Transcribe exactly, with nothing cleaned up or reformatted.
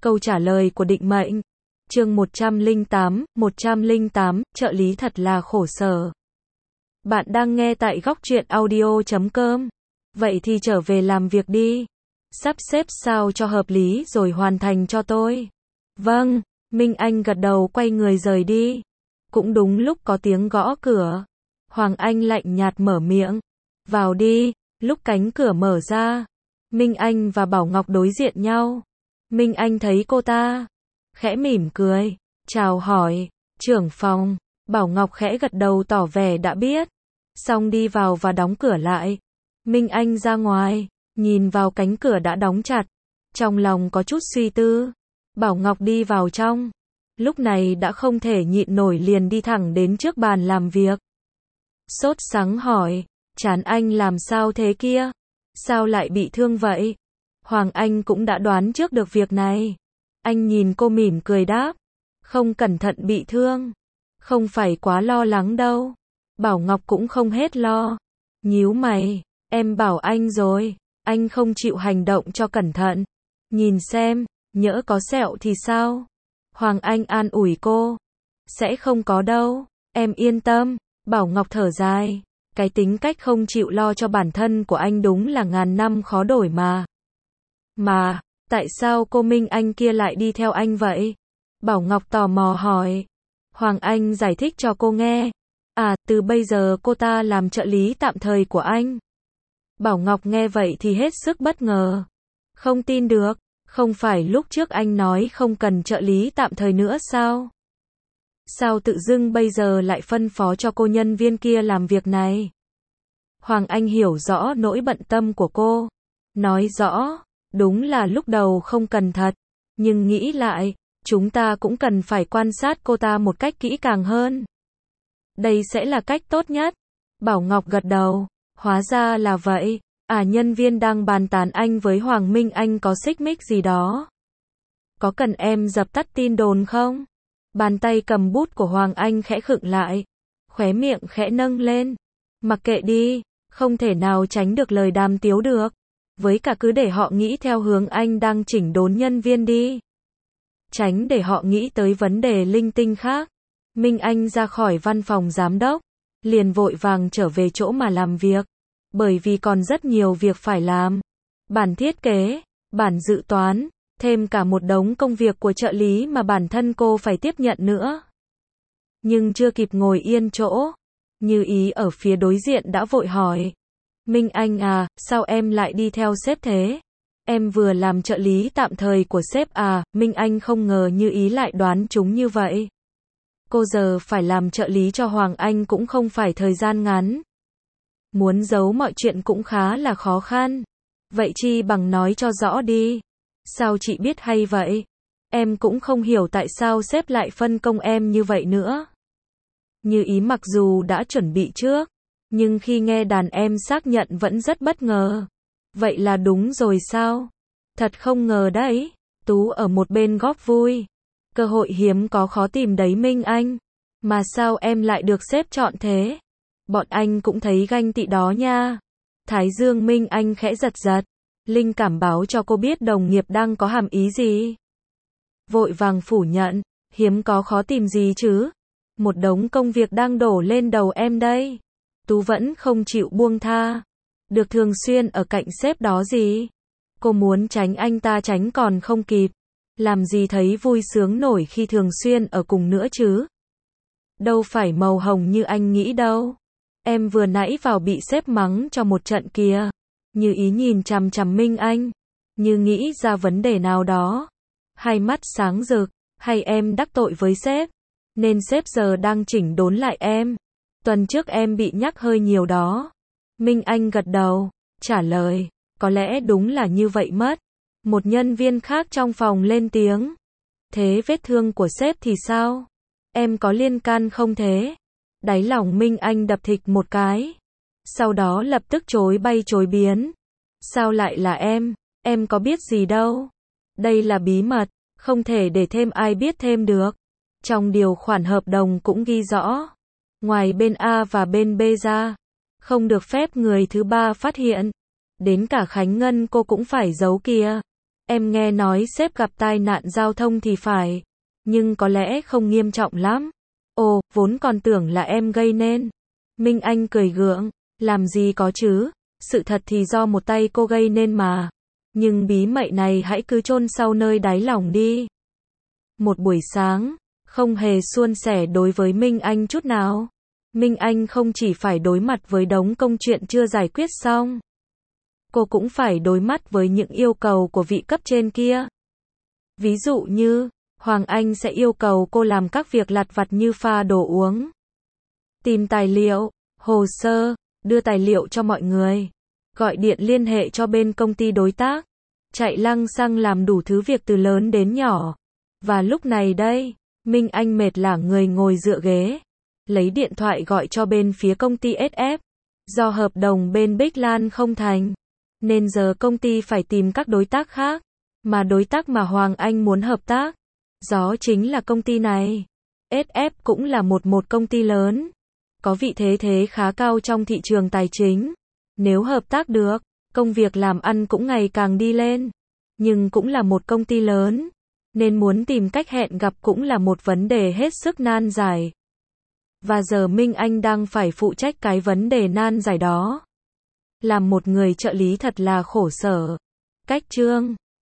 Câu trả lời của định mệnh. Chương một trăm lẻ tám, một trăm lẻ tám, trợ lý thật là khổ sở. Bạn đang nghe tại góc truyện audio chấm com. Vậy thì trở về làm việc đi. Sắp xếp sao cho hợp lý rồi hoàn thành cho tôi. Vâng, Minh Anh gật đầu quay người rời đi. Cũng đúng lúc có tiếng gõ cửa. Hoàng Anh lạnh nhạt mở miệng. Vào đi. Lúc cánh cửa mở ra, Minh Anh và Bảo Ngọc đối diện nhau. Minh Anh thấy cô ta, khẽ mỉm cười, chào hỏi, trưởng phòng. Bảo Ngọc khẽ gật đầu tỏ vẻ đã biết. Xong đi vào và đóng cửa lại. Minh Anh ra ngoài, nhìn vào cánh cửa đã đóng chặt. Trong lòng có chút suy tư. Bảo Ngọc đi vào trong. Lúc này đã không thể nhịn nổi liền đi thẳng đến trước bàn làm việc. Sốt sắng hỏi, Trán anh làm sao thế kia? Sao lại bị thương vậy? Hoàng Anh cũng đã đoán trước được việc này. Anh nhìn cô mỉm cười đáp. Không cẩn thận bị thương. Không phải quá lo lắng đâu. Bảo Ngọc cũng không hết lo. Nhíu mày. Em bảo anh rồi. Anh không chịu hành động cho cẩn thận. Nhìn xem, nhỡ có sẹo thì sao? Hoàng Anh an ủi cô. Sẽ không có đâu. Em yên tâm. Bảo Ngọc thở dài. Cái tính cách không chịu lo cho bản thân của anh đúng là ngàn năm khó đổi mà. Mà, tại sao cô Minh Anh kia lại đi theo anh vậy? Bảo Ngọc tò mò hỏi. Hoàng Anh giải thích cho cô nghe. À, từ bây giờ cô ta làm trợ lý tạm thời của anh. Bảo Ngọc nghe vậy thì hết sức bất ngờ. Không tin được, không phải lúc trước anh nói không cần trợ lý tạm thời nữa sao? Sao tự dưng bây giờ lại phân phó cho cô nhân viên kia làm việc này? Hoàng Anh hiểu rõ nỗi bận tâm của cô. Nói rõ, đúng là lúc đầu không cần thật. Nhưng nghĩ lại, chúng ta cũng cần phải quan sát cô ta một cách kỹ càng hơn. Đây sẽ là cách tốt nhất. Bảo Ngọc gật đầu. Hóa ra là vậy. À, nhân viên đang bàn tán anh với Hoàng Minh Anh có xích mích gì đó. Có cần em dập tắt tin đồn không? Bàn tay cầm bút của Hoàng Anh khẽ khựng lại. Khóe miệng khẽ nâng lên. Mặc kệ đi, không thể nào tránh được lời đàm tiếu được. Với cả cứ để họ nghĩ theo hướng anh đang chỉnh đốn nhân viên đi. Tránh để họ nghĩ tới vấn đề linh tinh khác. Minh Anh ra khỏi văn phòng giám đốc. Liền vội vàng trở về chỗ mà làm việc. Bởi vì còn rất nhiều việc phải làm. Bản thiết kế, bản dự toán. Thêm cả một đống công việc của trợ lý mà bản thân cô phải tiếp nhận nữa. Nhưng chưa kịp ngồi yên chỗ, Như Ý ở phía đối diện đã vội hỏi. Minh Anh à, sao em lại đi theo sếp thế? Em vừa làm trợ lý tạm thời của sếp à? Minh Anh không ngờ Như Ý lại đoán chúng như vậy. Cô giờ phải làm trợ lý cho Hoàng Anh cũng không phải thời gian ngắn. Muốn giấu mọi chuyện cũng khá là khó khăn. Vậy chi bằng nói cho rõ đi. Sao chị biết hay vậy? Em cũng không hiểu tại sao sếp lại phân công em như vậy nữa. Như Ý mặc dù đã chuẩn bị trước, nhưng khi nghe đàn em xác nhận vẫn rất bất ngờ. Vậy là đúng rồi sao? Thật không ngờ đấy. Tú ở một bên góp vui. Cơ hội hiếm có khó tìm đấy Minh Anh. Mà sao em lại được sếp chọn thế? Bọn anh cũng thấy ganh tị đó nha. Thái Dương Minh Anh khẽ giật giật. Linh cảm báo cho cô biết đồng nghiệp đang có hàm ý gì. Vội vàng phủ nhận, hiếm có khó tìm gì chứ. Một đống công việc đang đổ lên đầu em đây. Tú vẫn không chịu buông tha. Được thường xuyên ở cạnh sếp đó gì. Cô muốn tránh anh ta tránh còn không kịp. Làm gì thấy vui sướng nổi khi thường xuyên ở cùng nữa chứ. Đâu phải màu hồng như anh nghĩ đâu. Em vừa nãy vào bị sếp mắng cho một trận kìa. Như Ý nhìn chằm chằm Minh Anh. Như nghĩ ra vấn đề nào đó. Hai mắt sáng rực. Hay em đắc tội với sếp. Nên sếp giờ đang chỉnh đốn lại em. Tuần trước em bị nhắc hơi nhiều đó. Minh Anh gật đầu. Trả lời. Có lẽ đúng là như vậy mất. Một nhân viên khác trong phòng lên tiếng. Thế vết thương của sếp thì sao? Em có liên can không thế? Đáy lòng Minh Anh đập thịch một cái. Sau đó lập tức chối bay chối biến. Sao lại là em? Em có biết gì đâu. Đây là bí mật, không thể để thêm ai biết thêm được. Trong điều khoản hợp đồng cũng ghi rõ. Ngoài bên A và bên B ra, không được phép người thứ ba phát hiện. Đến cả Khánh Ngân cô cũng phải giấu kìa. Em nghe nói sếp gặp tai nạn giao thông thì phải, nhưng có lẽ không nghiêm trọng lắm. Ồ, vốn còn tưởng là em gây nên. Minh Anh cười gượng, làm gì có chứ, sự thật thì do một tay cô gây nên mà. Nhưng bí mật này hãy cứ chôn sau nơi đáy lòng đi. Một buổi sáng, không hề suôn sẻ đối với Minh Anh chút nào. Minh Anh không chỉ phải đối mặt với đống công chuyện chưa giải quyết xong. Cô cũng phải đối mặt với những yêu cầu của vị cấp trên kia. Ví dụ như, Hoàng Anh sẽ yêu cầu cô làm các việc lặt vặt như pha đồ uống, tìm tài liệu, hồ sơ, đưa tài liệu cho mọi người, gọi điện liên hệ cho bên công ty đối tác, chạy lăng xăng làm đủ thứ việc từ lớn đến nhỏ. Và lúc này đây, Minh Anh mệt lả người ngồi dựa ghế, lấy điện thoại gọi cho bên phía công ty ét ép. Do hợp đồng bên Bích Lan không thành, nên giờ công ty phải tìm các đối tác khác, mà đối tác mà Hoàng Anh muốn hợp tác, đó chính là công ty này. ét ép cũng là một một công ty lớn, có vị thế thế khá cao trong thị trường tài chính. Nếu hợp tác được, công việc làm ăn cũng ngày càng đi lên, nhưng cũng là một công ty lớn, nên muốn tìm cách hẹn gặp cũng là một vấn đề hết sức nan giải. Và giờ Minh Anh đang phải phụ trách cái vấn đề nan giải đó. Làm một người trợ lý thật là khổ sở. Cách chương